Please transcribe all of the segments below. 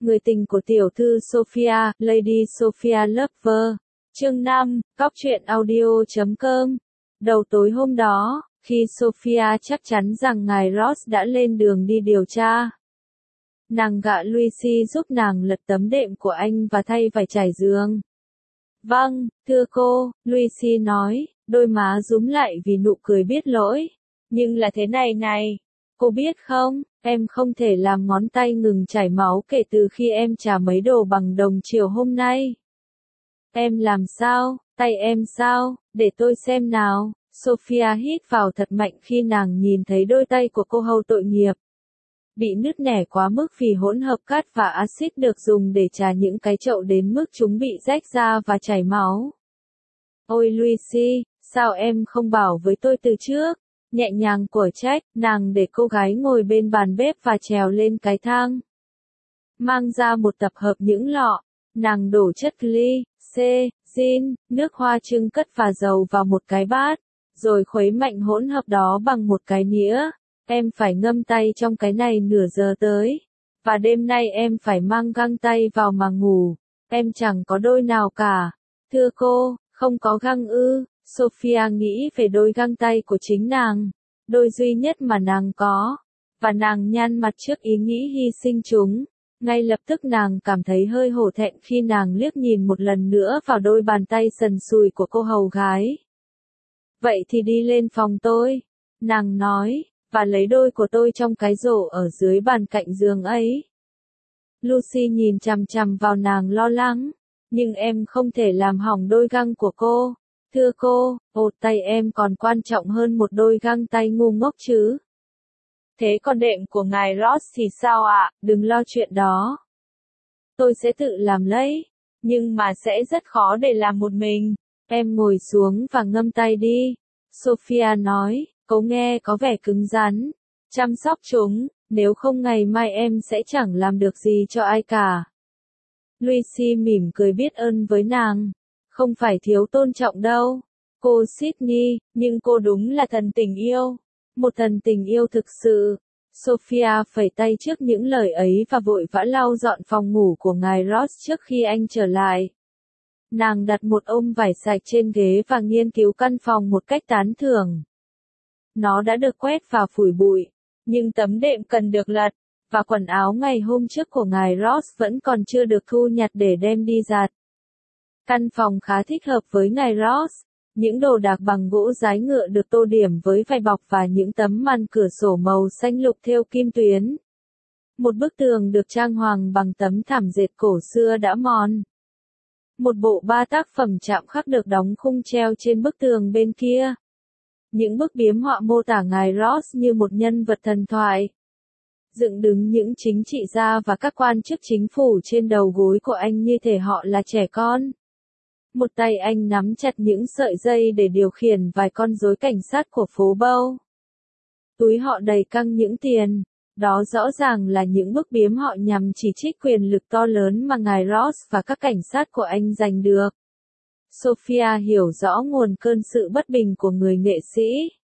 người tình của tiểu thư Sophia, Lady Sophia Lover. Chương 5, Cóc truyện audio.com. Đầu tối hôm đó, khi Sophia chắc chắn rằng ngài Ross đã lên đường đi điều tra, nàng gạ Lucy giúp nàng lật tấm đệm của anh và thay vải trải giường. Vâng, thưa cô, Lucy nói, đôi má rúm lại vì nụ cười biết lỗi. Nhưng là thế này này, cô biết không, em không thể làm ngón tay ngừng chảy máu kể từ khi em trả mấy đồ bằng đồng chiều hôm nay. Em làm sao, tay em sao, để tôi xem nào. Sophia hít vào thật mạnh khi nàng nhìn thấy đôi tay của cô hầu tội nghiệp. Bị nứt nẻ quá mức vì hỗn hợp cát và axit được dùng để trà những cái chậu đến mức chúng bị rách ra và chảy máu. Ôi Lucy, sao em không bảo với tôi từ trước? Nhẹ nhàng của trách, nàng để cô gái ngồi bên bàn bếp và trèo lên cái thang. Mang ra một tập hợp những lọ, nàng đổ chất gly, gin, nước hoa trưng cất và dầu vào một cái bát, rồi khuấy mạnh hỗn hợp đó bằng một cái nĩa. Em phải ngâm tay trong cái này nửa giờ tới. Và đêm nay em phải mang găng tay vào mà ngủ. Em chẳng có đôi nào cả. Thưa cô, không có găng ư? Sophia nghĩ về đôi găng tay của chính nàng. Đôi duy nhất mà nàng có. Và nàng nhăn mặt trước ý nghĩ hy sinh chúng. Ngay lập tức nàng cảm thấy hơi hổ thẹn khi nàng liếc nhìn một lần nữa vào đôi bàn tay sần sùi của cô hầu gái. Vậy thì đi lên phòng tôi. Nàng nói. Và lấy đôi của tôi trong cái rổ ở dưới bàn cạnh giường ấy. Lucy nhìn chằm chằm vào nàng lo lắng. Nhưng em không thể làm hỏng đôi găng của cô. Thưa cô, tay em còn quan trọng hơn một đôi găng tay ngu ngốc chứ. Thế còn đệm của ngài Ross thì sao ạ? Đừng lo chuyện đó. Tôi sẽ tự làm lấy. Nhưng mà sẽ rất khó để làm một mình. Em ngồi xuống và ngâm tay đi. Sophia nói. Cậu nghe có vẻ cứng rắn. Chăm sóc chúng, nếu không ngày mai em sẽ chẳng làm được gì cho ai cả. Lucy mỉm cười biết ơn với nàng. Không phải thiếu tôn trọng đâu. Cô Sydney, nhưng cô đúng là thần tình yêu. Một thần tình yêu thực sự. Sophia phẩy tay trước những lời ấy và vội vã lau dọn phòng ngủ của ngài Ross trước khi anh trở lại. Nàng đặt một ôm vải sạch trên ghế và nghiên cứu căn phòng một cách tán thưởng. Nó đã được quét và phủi bụi, nhưng tấm đệm cần được lật, và quần áo ngày hôm trước của ngài Ross vẫn còn chưa được thu nhặt để đem đi giặt. Căn phòng khá thích hợp với ngài Ross, những đồ đạc bằng gỗ dái ngựa được tô điểm với vải bọc và những tấm màn cửa sổ màu xanh lục thêu kim tuyến. Một bức tường được trang hoàng bằng tấm thảm dệt cổ xưa đã mòn. Một bộ ba tác phẩm chạm khắc được đóng khung treo trên bức tường bên kia. Những bức biếm họa mô tả ngài Ross như một nhân vật thần thoại. Dựng đứng những chính trị gia và các quan chức chính phủ trên đầu gối của anh như thể họ là trẻ con. Một tay anh nắm chặt những sợi dây để điều khiển vài con rối cảnh sát của phố Bow. Túi họ đầy căng những tiền. Đó rõ ràng là những bức biếm họ nhằm chỉ trích quyền lực to lớn mà ngài Ross và các cảnh sát của anh giành được. Sophia hiểu rõ nguồn cơn sự bất bình của người nghệ sĩ.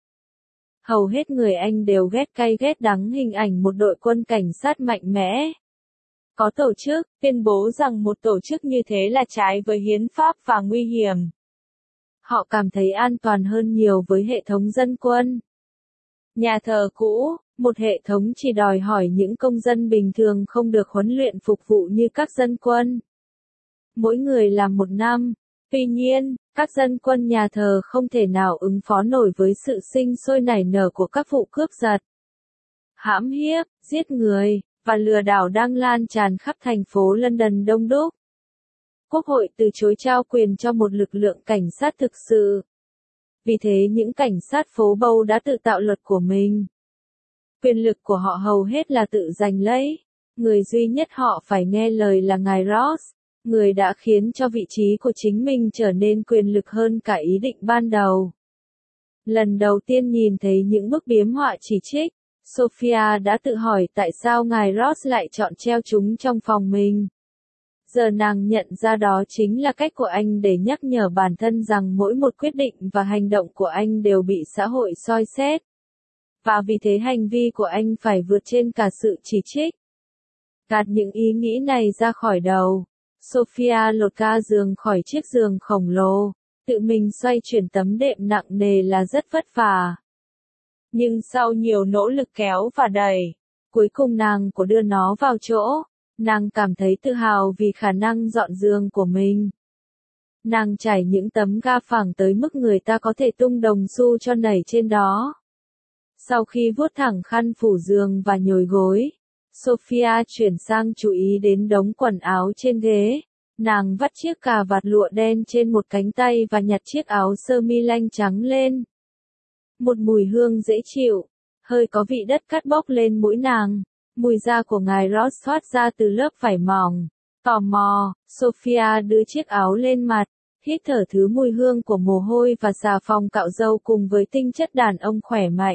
Hầu hết người Anh đều ghét cay ghét đắng hình ảnh một đội quân cảnh sát mạnh mẽ, có tổ chức, tuyên bố rằng một tổ chức như thế là trái với hiến pháp và nguy hiểm. Họ cảm thấy an toàn hơn nhiều với hệ thống dân quân. Nhà thờ cũ, một hệ thống chỉ đòi hỏi những công dân bình thường không được huấn luyện phục vụ như các dân quân. Mỗi người làm 1 năm. Tuy nhiên, các dân quân nhà thờ không thể nào ứng phó nổi với sự sinh sôi nảy nở của các vụ cướp giật, hãm hiếp, giết người, và lừa đảo đang lan tràn khắp thành phố London đông đúc. Quốc hội từ chối trao quyền cho một lực lượng cảnh sát thực sự. Vì thế những cảnh sát phố Bow đã tự tạo luật của mình. Quyền lực của họ hầu hết là tự giành lấy. Người duy nhất họ phải nghe lời là ngài Ross. Người đã khiến cho vị trí của chính mình trở nên quyền lực hơn cả ý định ban đầu. Lần đầu tiên nhìn thấy những bức biếm họa chỉ trích, Sophia đã tự hỏi tại sao ngài Ross lại chọn treo chúng trong phòng mình. Giờ nàng nhận ra đó chính là cách của anh để nhắc nhở bản thân rằng mỗi một quyết định và hành động của anh đều bị xã hội soi xét. Và vì thế hành vi của anh phải vượt trên cả sự chỉ trích. Gạt những ý nghĩ này ra khỏi đầu. Sophia lột ga giường khỏi chiếc giường khổng lồ. Tự mình xoay chuyển tấm đệm nặng nề là rất vất vả. Nhưng sau nhiều nỗ lực kéo và đẩy, cuối cùng nàng có đưa nó vào chỗ. Nàng cảm thấy tự hào vì khả năng dọn giường của mình. Nàng trải những tấm ga phẳng tới mức người ta có thể tung đồng xu cho nảy trên đó. Sau khi vuốt thẳng khăn phủ giường và nhồi gối, Sophia chuyển sang chú ý đến đống quần áo trên ghế. Nàng vắt chiếc cà vạt lụa đen trên một cánh tay và nhặt chiếc áo sơ mi lanh trắng lên. Một mùi hương dễ chịu, hơi có vị đất cát bốc lên mũi nàng. Mùi da của ngài Ross thoát ra từ lớp vải mỏng. Tò mò, Sophia đưa chiếc áo lên mặt, hít thở thứ mùi hương của mồ hôi và xà phòng cạo râu cùng với tinh chất đàn ông khỏe mạnh.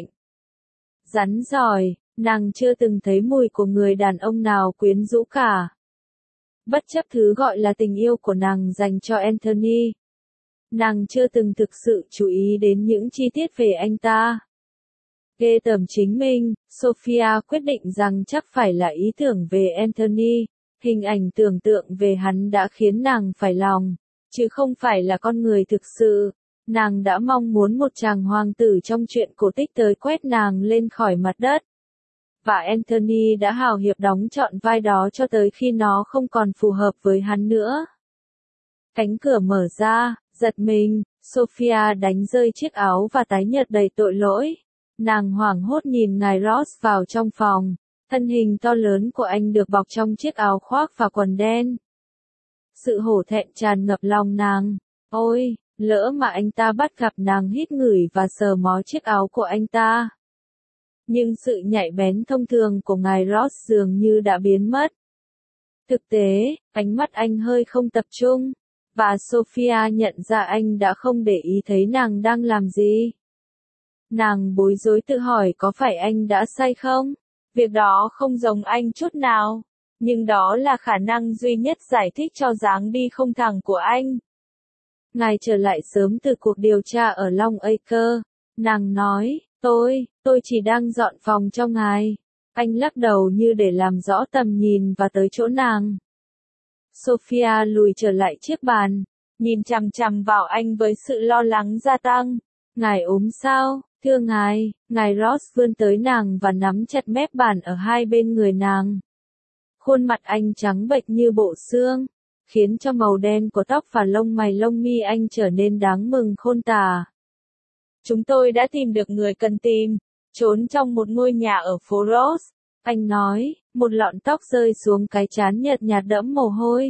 Rắn giỏi, nàng chưa từng thấy mùi của người đàn ông nào quyến rũ cả. Bất chấp thứ gọi là tình yêu của nàng dành cho Anthony, nàng chưa từng thực sự chú ý đến những chi tiết về anh ta. Ghê tởm chính mình, Sophia quyết định rằng chắc phải là ý tưởng về Anthony. Hình ảnh tưởng tượng về hắn đã khiến nàng phải lòng, chứ không phải là con người thực sự. Nàng đã mong muốn một chàng hoàng tử trong truyện cổ tích tới quét nàng lên khỏi mặt đất. Và Anthony đã hào hiệp đóng trọn vai đó cho tới khi nó không còn phù hợp với hắn nữa. Cánh cửa mở ra, giật mình, Sophia đánh rơi chiếc áo và tái nhợt đầy tội lỗi. Nàng hoảng hốt nhìn ngài Ross vào trong phòng. Thân hình to lớn của anh được bọc trong chiếc áo khoác và quần đen. Sự hổ thẹn tràn ngập lòng nàng. Ôi, lỡ mà anh ta bắt gặp nàng hít ngửi và sờ mó chiếc áo của anh ta. Nhưng sự nhạy bén thông thường của ngài Ross dường như đã biến mất. Thực tế, ánh mắt anh hơi không tập trung. Và Sophia nhận ra anh đã không để ý thấy nàng đang làm gì. Nàng bối rối tự hỏi có phải anh đã say không? Việc đó không giống anh chút nào. Nhưng đó là khả năng duy nhất giải thích cho dáng đi không thẳng của anh. Ngài trở lại sớm từ cuộc điều tra ở Long Acre. Nàng nói, tôi chỉ đang dọn phòng cho ngài. Anh lắc đầu như để làm rõ tầm nhìn và tới chỗ nàng. Sophia lùi trở lại chiếc bàn, nhìn chằm chằm vào anh với sự lo lắng gia tăng. Ngài ốm sao, thưa ngài Ross vươn tới nàng và nắm chặt mép bàn ở hai bên người nàng. Khuôn mặt anh trắng bệch như bộ xương, khiến cho màu đen của tóc và lông mày lông mi anh trở nên đáng mừng khôn tả. Chúng tôi đã tìm được người cần tìm, trốn trong một ngôi nhà ở phố Ross, anh nói, một lọn tóc rơi xuống cái trán nhợt nhạt đẫm mồ hôi.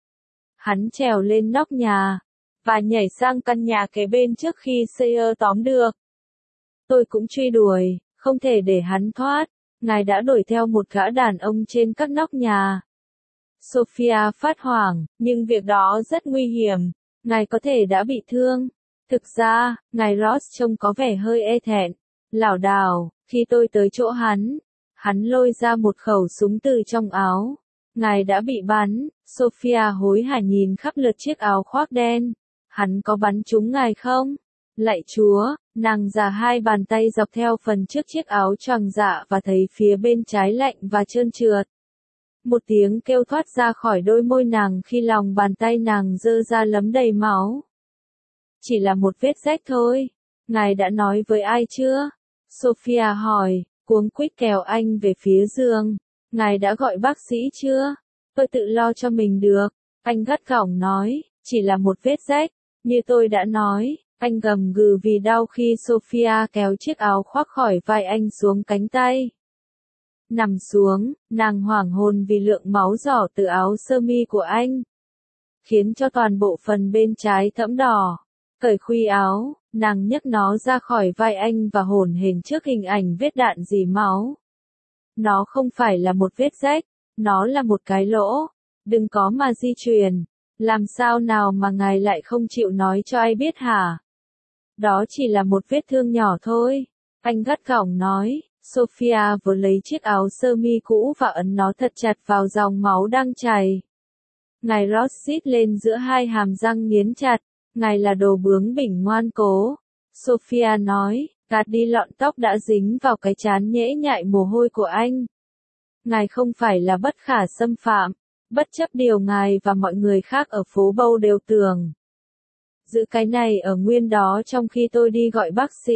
Hắn trèo lên nóc nhà, và nhảy sang căn nhà kế bên trước khi Sayer tóm được. Tôi cũng truy đuổi, không thể để hắn thoát. Ngài đã đuổi theo một gã đàn ông trên các nóc nhà. Sophia phát hoảng, nhưng việc đó rất nguy hiểm. Ngài có thể đã bị thương. Thực ra, ngài Ross trông có vẻ hơi e thẹn, lảo đảo. Khi tôi tới chỗ hắn lôi ra một khẩu súng từ trong áo. Ngài đã bị bắn. Sophia hối hả nhìn khắp lượt chiếc áo khoác đen. Hắn có bắn trúng ngài không? Lạy Chúa, nàng già hai bàn tay dọc theo phần trước chiếc áo choàng dạ và thấy phía bên trái lạnh và trơn trượt. Một tiếng kêu thoát ra khỏi đôi môi nàng khi lòng bàn tay nàng dơ ra lấm đầy máu. Chỉ là một vết rách thôi. Ngài đã nói với ai chưa? Sophia hỏi, cuống quýt kéo anh về phía giường. Ngài đã gọi bác sĩ chưa? Tôi tự lo cho mình được. Anh gắt gỏng nói, chỉ là một vết rách. Như tôi đã nói. Anh gầm gừ vì đau khi Sophia kéo chiếc áo khoác khỏi vai anh xuống cánh tay. Nằm xuống, nàng hoảng hồn vì lượng máu rỏ từ áo sơ mi của anh, khiến cho toàn bộ phần bên trái thẫm đỏ. Cởi khuy áo, nàng nhấc nó ra khỏi vai anh và hổn hển trước hình ảnh vết đạn rỉ máu. Nó không phải là một vết rách, nó là một cái lỗ. Đừng có mà di truyền. Làm sao nào mà ngài lại không chịu nói cho ai biết hả? Đó chỉ là một vết thương nhỏ thôi. Anh gắt gỏng nói. Sophia vừa lấy chiếc áo sơ mi cũ và ấn nó thật chặt vào dòng máu đang chảy. Ngài Ross xít lên giữa hai hàm răng nghiến chặt. Ngài là đồ bướng bỉnh ngoan cố. Sophia nói, gạt đi lọn tóc đã dính vào cái trán nhễ nhại mồ hôi của anh. ngài không phải là bất khả xâm phạm, bất chấp điều ngài và mọi người khác ở phố Bow đều tưởng. Giữ cái này ở nguyên đó trong khi tôi đi gọi bác sĩ.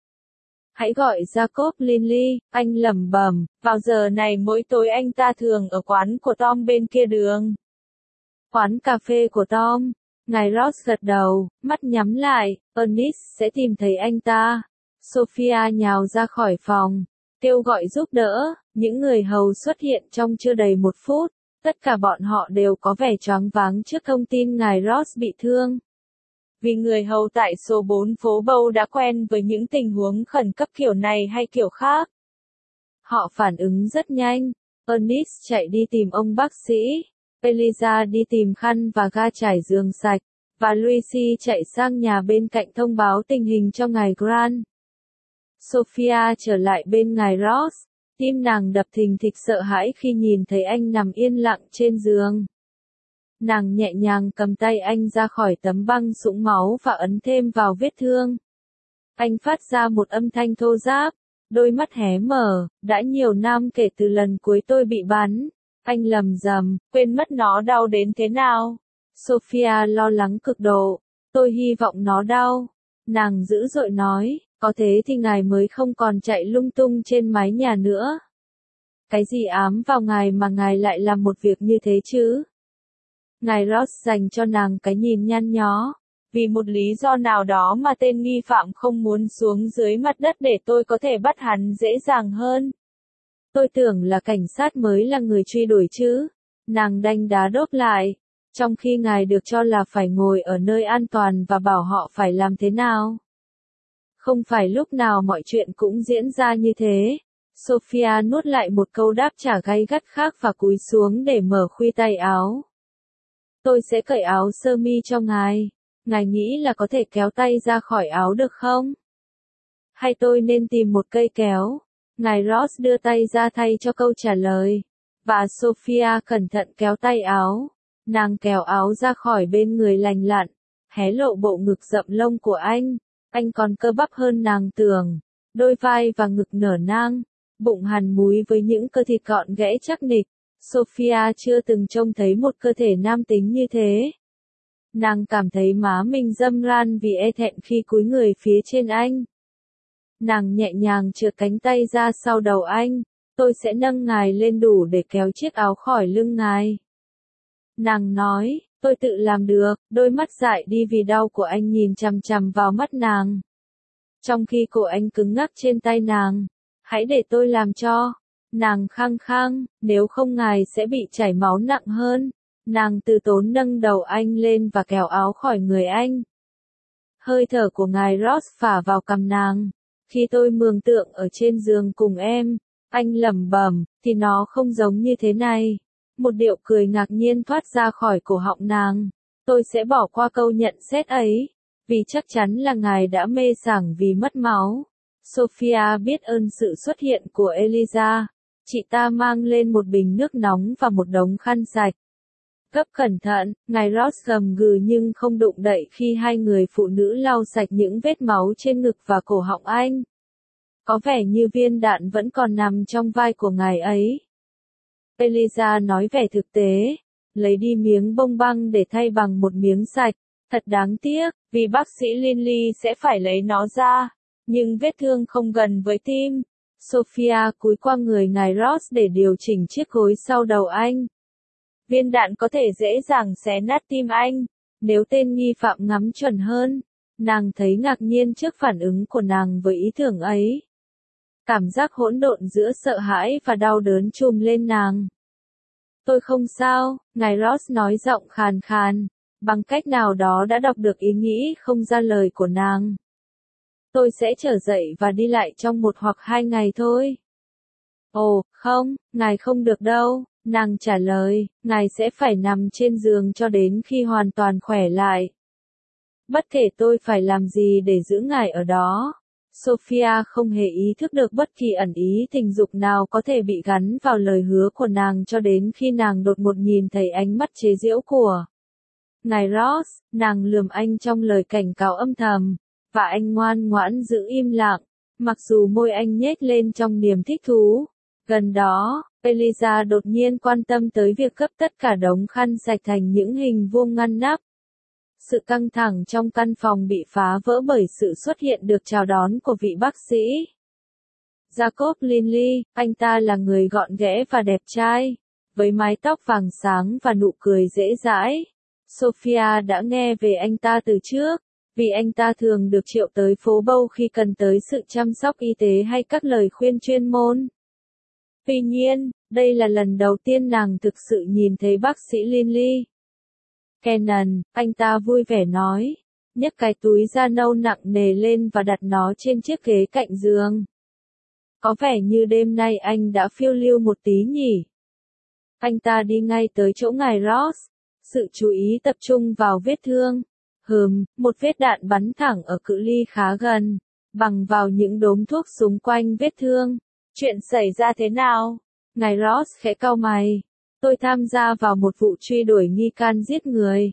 Hãy gọi Jacob Linley, anh lẩm bẩm, vào giờ này mỗi tối anh ta thường ở quán của Tom bên kia đường. Quán cà phê của Tom. Ngài Ross gật đầu, mắt nhắm lại, Ernest sẽ tìm thấy anh ta. Sophia nhào ra khỏi phòng, kêu gọi giúp đỡ, những người hầu xuất hiện trong chưa đầy 1 phút, tất cả bọn họ đều có vẻ choáng váng trước thông tin ngài Ross bị thương. Vì người hầu tại số 4 phố Bow đã quen với những tình huống khẩn cấp kiểu này hay kiểu khác. Họ phản ứng rất nhanh, Ernest chạy đi tìm ông bác sĩ. Eliza đi tìm khăn và ga trải giường sạch, và Lucy chạy sang nhà bên cạnh thông báo tình hình cho ngài Grant. Sophia trở lại bên ngài Ross, tim nàng đập thình thịch sợ hãi khi nhìn thấy anh nằm yên lặng trên giường. Nàng nhẹ nhàng cầm tay anh ra khỏi tấm băng sũng máu và ấn thêm vào vết thương. Anh phát ra một âm thanh thô ráp, đôi mắt hé mở, đã nhiều năm kể từ lần cuối tôi bị bắn. Anh lầm rầm, quên mất nó đau đến thế nào. Sophia lo lắng cực độ, tôi hy vọng nó đau. Nàng dữ dội nói, có thế thì ngài mới không còn chạy lung tung trên mái nhà nữa. Cái gì ám vào ngài mà ngài lại làm một việc như thế chứ? Ngài Ross dành cho nàng cái nhìn nhăn nhó. Vì một lý do nào đó mà tên nghi phạm không muốn xuống dưới mặt đất để tôi có thể bắt hắn dễ dàng hơn. Tôi tưởng là cảnh sát mới là người truy đuổi chứ. Nàng đanh đá đốp lại. Trong khi ngài được cho là phải ngồi ở nơi an toàn và bảo họ phải làm thế nào. Không phải lúc nào mọi chuyện cũng diễn ra như thế. Sophia nuốt lại một câu đáp trả gay gắt khác và cúi xuống để mở khuy tay áo. Tôi sẽ cởi áo sơ mi cho ngài. Ngài nghĩ là có thể kéo tay ra khỏi áo được không? Hay tôi nên tìm một cây kéo? Ngài Ross đưa tay ra thay cho câu trả lời. Và Sophia cẩn thận kéo tay áo. Nàng kéo áo ra khỏi bên người lành lặn, hé lộ bộ ngực rậm lông của anh. Anh còn cơ bắp hơn nàng tưởng. Đôi vai và ngực nở nang, bụng hằn múi với những cơ thịt gọn ghẽ chắc nịch. Sophia chưa từng trông thấy một cơ thể nam tính như thế. Nàng cảm thấy má mình râm ran vì e thẹn khi cúi người phía trên anh. Nàng nhẹ nhàng trượt cánh tay ra sau đầu anh. Tôi sẽ nâng ngài lên đủ để kéo chiếc áo khỏi lưng ngài. Nàng nói, tôi tự làm được, đôi mắt dại đi vì đau của anh nhìn chằm chằm vào mắt nàng. Trong khi cổ anh cứng ngắc trên tay nàng, hãy để tôi làm cho. Nàng khăng khăng, nếu không ngài sẽ bị chảy máu nặng hơn. Nàng từ tốn nâng đầu anh lên và kéo áo khỏi người anh. Hơi thở của ngài Ross phả vào cằm nàng. Khi tôi mường tượng ở trên giường cùng em, anh lẩm bẩm, thì nó không giống như thế này. Một điệu cười ngạc nhiên thoát ra khỏi cổ họng nàng. Tôi sẽ bỏ qua câu nhận xét ấy, vì chắc chắn là ngài đã mê sảng vì mất máu. Sophia biết ơn sự xuất hiện của Eliza. Chị ta mang lên một bình nước nóng và một đống khăn sạch. Gấp cẩn thận, ngài Ross gầm gừ nhưng không động đậy khi hai người phụ nữ lau sạch những vết máu trên ngực và cổ họng anh. Có vẻ như viên đạn vẫn còn nằm trong vai của ngài ấy. Eliza nói vẻ thực tế, lấy đi miếng bông băng để thay bằng một miếng sạch. Thật đáng tiếc, vì bác sĩ Linley sẽ phải lấy nó ra, nhưng vết thương không gần với tim. Sophia cúi qua người ngài Ross để điều chỉnh chiếc gối sau đầu anh. Viên đạn có thể dễ dàng xé nát tim anh, nếu tên nghi phạm ngắm chuẩn hơn. Nàng thấy ngạc nhiên trước phản ứng của nàng với ý tưởng ấy. Cảm giác hỗn độn giữa sợ hãi và đau đớn trùm lên nàng. Tôi không sao, ngài Ross nói giọng khàn khàn, bằng cách nào đó đã đọc được ý nghĩ không ra lời của nàng. Tôi sẽ trở dậy và đi lại trong 1 hoặc 2 ngày thôi. Ồ, không, ngài không được đâu, nàng trả lời, ngài sẽ phải nằm trên giường cho đến khi hoàn toàn khỏe lại. Bất kể tôi phải làm gì để giữ ngài ở đó. Sophia không hề ý thức được bất kỳ ẩn ý tình dục nào có thể bị gắn vào lời hứa của nàng cho đến khi nàng đột ngột nhìn thấy ánh mắt chế giễu của ngài Ross. Nàng lườm anh trong lời cảnh cáo âm thầm, và anh ngoan ngoãn giữ im lặng, mặc dù môi anh nhếch lên trong niềm thích thú. Gần đó, Eliza đột nhiên quan tâm tới việc gấp tất cả đống khăn sạch thành những hình vuông ngăn nắp. Sự căng thẳng trong căn phòng bị phá vỡ bởi sự xuất hiện được chào đón của vị bác sĩ. Jacob Linley, anh ta là người gọn ghẽ và đẹp trai, với mái tóc vàng sáng và nụ cười dễ dãi. Sophia đã nghe về anh ta từ trước, vì anh ta thường được triệu tới phố Bow khi cần tới sự chăm sóc y tế hay các lời khuyên chuyên môn. Tuy nhiên, đây là lần đầu tiên nàng thực sự nhìn thấy bác sĩ Linley. Kenan, anh ta vui vẻ nói, nhấc cái túi da nâu nặng nề lên và đặt nó trên chiếc ghế cạnh giường. Có vẻ như đêm nay anh đã phiêu lưu một tí nhỉ. Anh ta đi ngay tới chỗ ngài Ross, sự chú ý tập trung vào vết thương. Một vết đạn bắn thẳng ở cự ly khá gần, bằng vào những đốm thuốc xung quanh vết thương. Chuyện xảy ra thế nào? Ngài Ross khẽ cau mày. Tôi tham gia vào một vụ truy đuổi nghi can giết người.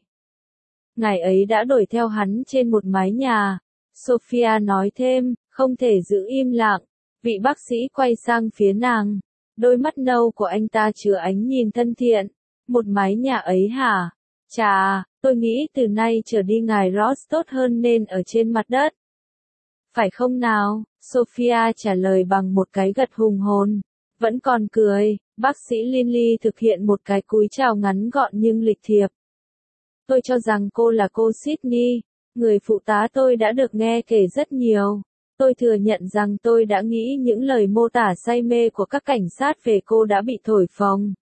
Ngài ấy đã đuổi theo hắn trên một mái nhà. Sophia nói thêm, không thể giữ im lặng. Vị bác sĩ quay sang phía nàng. Đôi mắt nâu của anh ta chứa ánh nhìn thân thiện. Một mái nhà ấy hả? Chà, tôi nghĩ từ nay trở đi ngài Ross tốt hơn nên ở trên mặt đất. Phải không nào? Sophia trả lời bằng một cái gật hùng hồn. Vẫn còn cười, bác sĩ Linley thực hiện một cái cúi chào ngắn gọn nhưng lịch thiệp. Tôi cho rằng cô là cô Sydney, người phụ tá tôi đã được nghe kể rất nhiều. Tôi thừa nhận rằng tôi đã nghĩ những lời mô tả say mê của các cảnh sát về cô đã bị thổi phồng.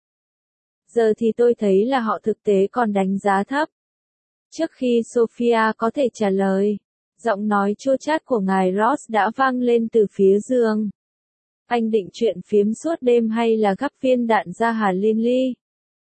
Giờ thì tôi thấy là họ thực tế còn đánh giá thấp. Trước khi Sophia có thể trả lời, giọng nói chua chát của ngài Ross đã vang lên từ phía giường. Anh định chuyện phiếm suốt đêm hay là gắp viên đạn ra hả Linley?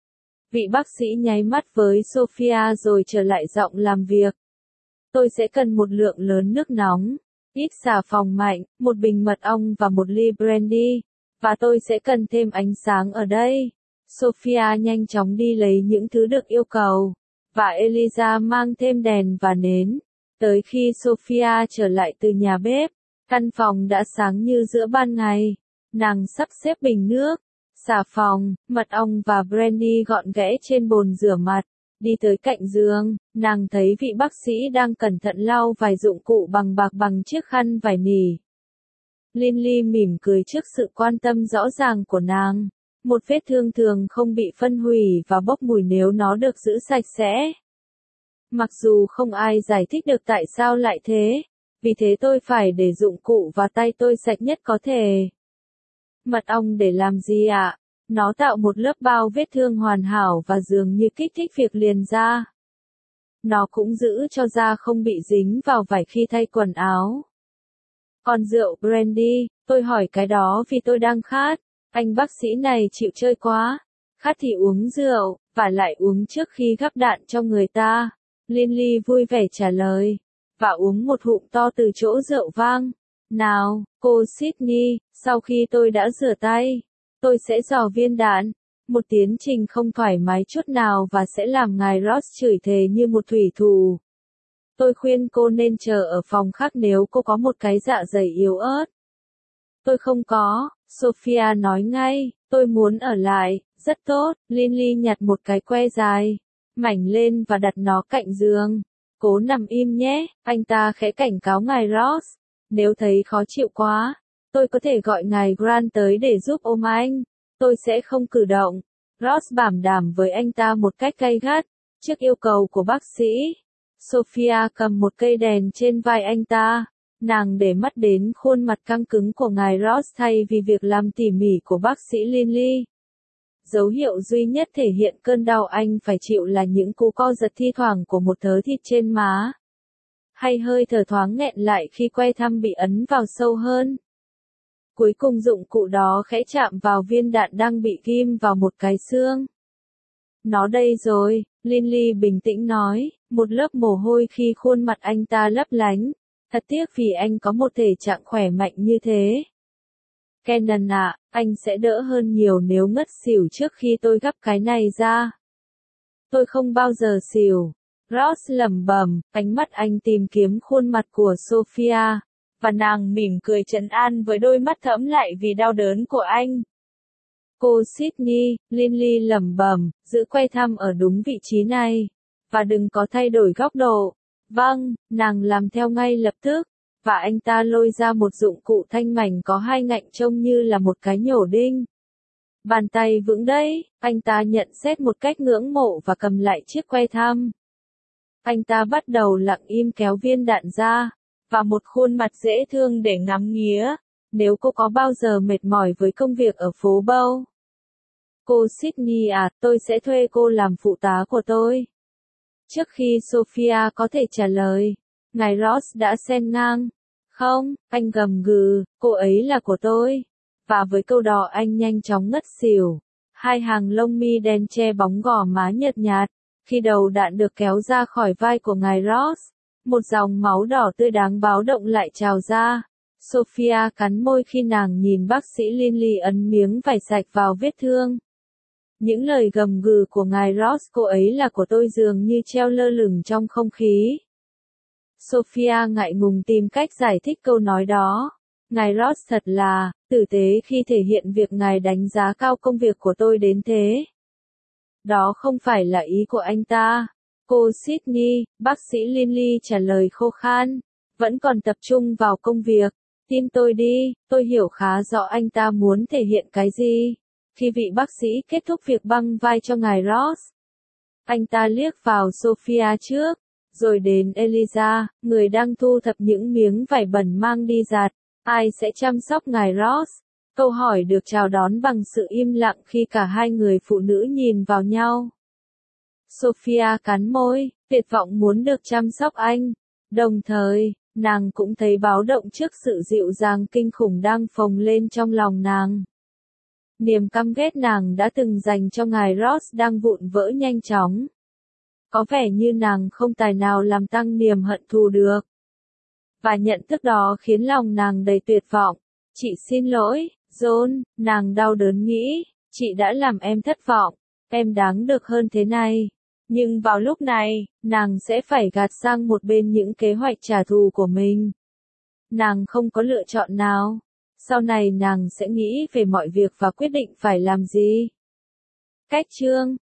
Vị bác sĩ nháy mắt với Sophia rồi trở lại giọng làm việc. Tôi sẽ cần một lượng lớn nước nóng, ít xà phòng mạnh, một bình mật ong và một ly brandy, và tôi sẽ cần thêm ánh sáng ở đây. Sophia nhanh chóng đi lấy những thứ được yêu cầu, và Eliza mang thêm đèn và nến. Tới khi Sophia trở lại từ nhà bếp, căn phòng đã sáng như giữa ban ngày. Nàng sắp xếp bình nước, xà phòng, mật ong và brandy gọn ghẽ trên bồn rửa mặt. Đi tới cạnh giường, nàng thấy vị bác sĩ đang cẩn thận lau vài dụng cụ bằng bạc bằng chiếc khăn vải nỉ. Linley mỉm cười trước sự quan tâm rõ ràng của nàng. Một vết thương thường không bị phân hủy và bốc mùi nếu nó được giữ sạch sẽ. Mặc dù không ai giải thích được tại sao lại thế, vì thế tôi phải để dụng cụ và tay tôi sạch nhất có thể. Mật ong để làm gì ạ? Nó tạo một lớp bao vết thương hoàn hảo và dường như kích thích việc liền da. Nó cũng giữ cho da không bị dính vào vải khi thay quần áo. Còn rượu brandy, tôi hỏi cái đó vì tôi đang khát. Anh bác sĩ này chịu chơi quá. Khát thì uống rượu, và lại uống trước khi gắp đạn cho người ta. Linley vui vẻ trả lời. Và uống một hụm to từ chỗ rượu vang. Nào, cô Sydney, sau khi tôi đã rửa tay, tôi sẽ dò viên đạn. Một tiến trình không thoải mái chút nào và sẽ làm ngài Ross chửi thề như một thủy thủ. Tôi khuyên cô nên chờ ở phòng khác nếu cô có một cái dạ dày yếu ớt. Tôi không có, Sophia nói ngay, tôi muốn ở lại, rất tốt. Linley nhặt một cái que dài, mảnh lên và đặt nó cạnh giường. Cố nằm im nhé, anh ta khẽ cảnh cáo ngài Ross. Nếu thấy khó chịu quá, tôi có thể gọi ngài Grant tới để giúp ôm anh. Tôi sẽ không cử động. Ross bảo đảm với anh ta một cách gay gắt. Trước yêu cầu của bác sĩ, Sophia cầm một cây đèn trên vai anh ta. Nàng để mắt đến khuôn mặt căng cứng của ngài Ross thay vì việc làm tỉ mỉ của bác sĩ Linley. Dấu hiệu duy nhất thể hiện cơn đau anh phải chịu là những cú co giật thi thoảng của một thớ thịt trên má. Hay hơi thở thoáng nghẹn lại khi que thăm bị ấn vào sâu hơn. Cuối cùng dụng cụ đó khẽ chạm vào viên đạn đang bị ghim vào một cái xương. Nó đây rồi, Linley bình tĩnh nói, một lớp mồ hôi khi khuôn mặt anh ta lấp lánh. Thật tiếc vì anh có một thể trạng khỏe mạnh như thế. Kenan ạ, anh sẽ đỡ hơn nhiều nếu ngất xỉu trước khi tôi gắp cái này ra. Tôi không bao giờ xỉu. Ross lẩm bẩm, ánh mắt anh tìm kiếm khuôn mặt của Sophia, và nàng mỉm cười trấn an với đôi mắt thẫm lại vì đau đớn của anh. Cô Sydney, Lily lẩm bẩm, giữ que thăm ở đúng vị trí này. Và đừng có thay đổi góc độ. Vâng, nàng làm theo ngay lập tức. Và anh ta lôi ra một dụng cụ thanh mảnh có hai ngạnh trông như là một cái nhổ đinh. Bàn tay vững đấy, anh ta nhận xét một cách ngưỡng mộ và cầm lại chiếc que thăm. Anh ta bắt đầu lặng im kéo viên đạn ra, và một khuôn mặt dễ thương để ngắm nghía. Nếu cô có bao giờ mệt mỏi với công việc ở phố Bow? Cô Sydney à, tôi sẽ thuê cô làm phụ tá của tôi. Trước khi Sophia có thể trả lời, ngài Ross đã xen ngang. Không, anh gầm gừ, cô ấy là của tôi. Và với câu đó anh nhanh chóng ngất xỉu. Hai hàng lông mi đen che bóng gò má nhợt nhạt. Khi đầu đạn được kéo ra khỏi vai của ngài Ross, một dòng máu đỏ tươi đáng báo động lại trào ra. Sophia cắn môi khi nàng nhìn bác sĩ Lily ấn miếng vải sạch vào vết thương. Những lời gầm gừ của ngài Ross, cô ấy là của tôi, dường như treo lơ lửng trong không khí. Sophia ngại ngùng tìm cách giải thích câu nói đó. Ngài Ross thật là tử tế khi thể hiện việc ngài đánh giá cao công việc của tôi đến thế. Đó không phải là ý của anh ta. Cô Sydney, bác sĩ Lily trả lời khô khan, vẫn còn tập trung vào công việc. Tin tôi đi, tôi hiểu khá rõ anh ta muốn thể hiện cái gì. Khi vị bác sĩ kết thúc việc băng vai cho ngài Ross, anh ta liếc vào Sophia trước, rồi đến Eliza, người đang thu thập những miếng vải bẩn mang đi giặt. Ai sẽ chăm sóc ngài Ross? Câu hỏi được chào đón bằng sự im lặng khi cả hai người phụ nữ nhìn vào nhau. Sophia cắn môi, tuyệt vọng muốn được chăm sóc anh. Đồng thời, nàng cũng thấy báo động trước sự dịu dàng kinh khủng đang phồng lên trong lòng nàng. Niềm căm ghét nàng đã từng dành cho ngài Ross đang vụn vỡ nhanh chóng. Có vẻ như nàng không tài nào làm tăng niềm hận thù được. Và nhận thức đó khiến lòng nàng đầy tuyệt vọng. Chị xin lỗi, John, nàng đau đớn nghĩ, chị đã làm em thất vọng, em đáng được hơn thế này. Nhưng vào lúc này, nàng sẽ phải gạt sang một bên những kế hoạch trả thù của mình. Nàng không có lựa chọn nào. Sau này nàng sẽ nghĩ về mọi việc và quyết định phải làm gì. Cách chương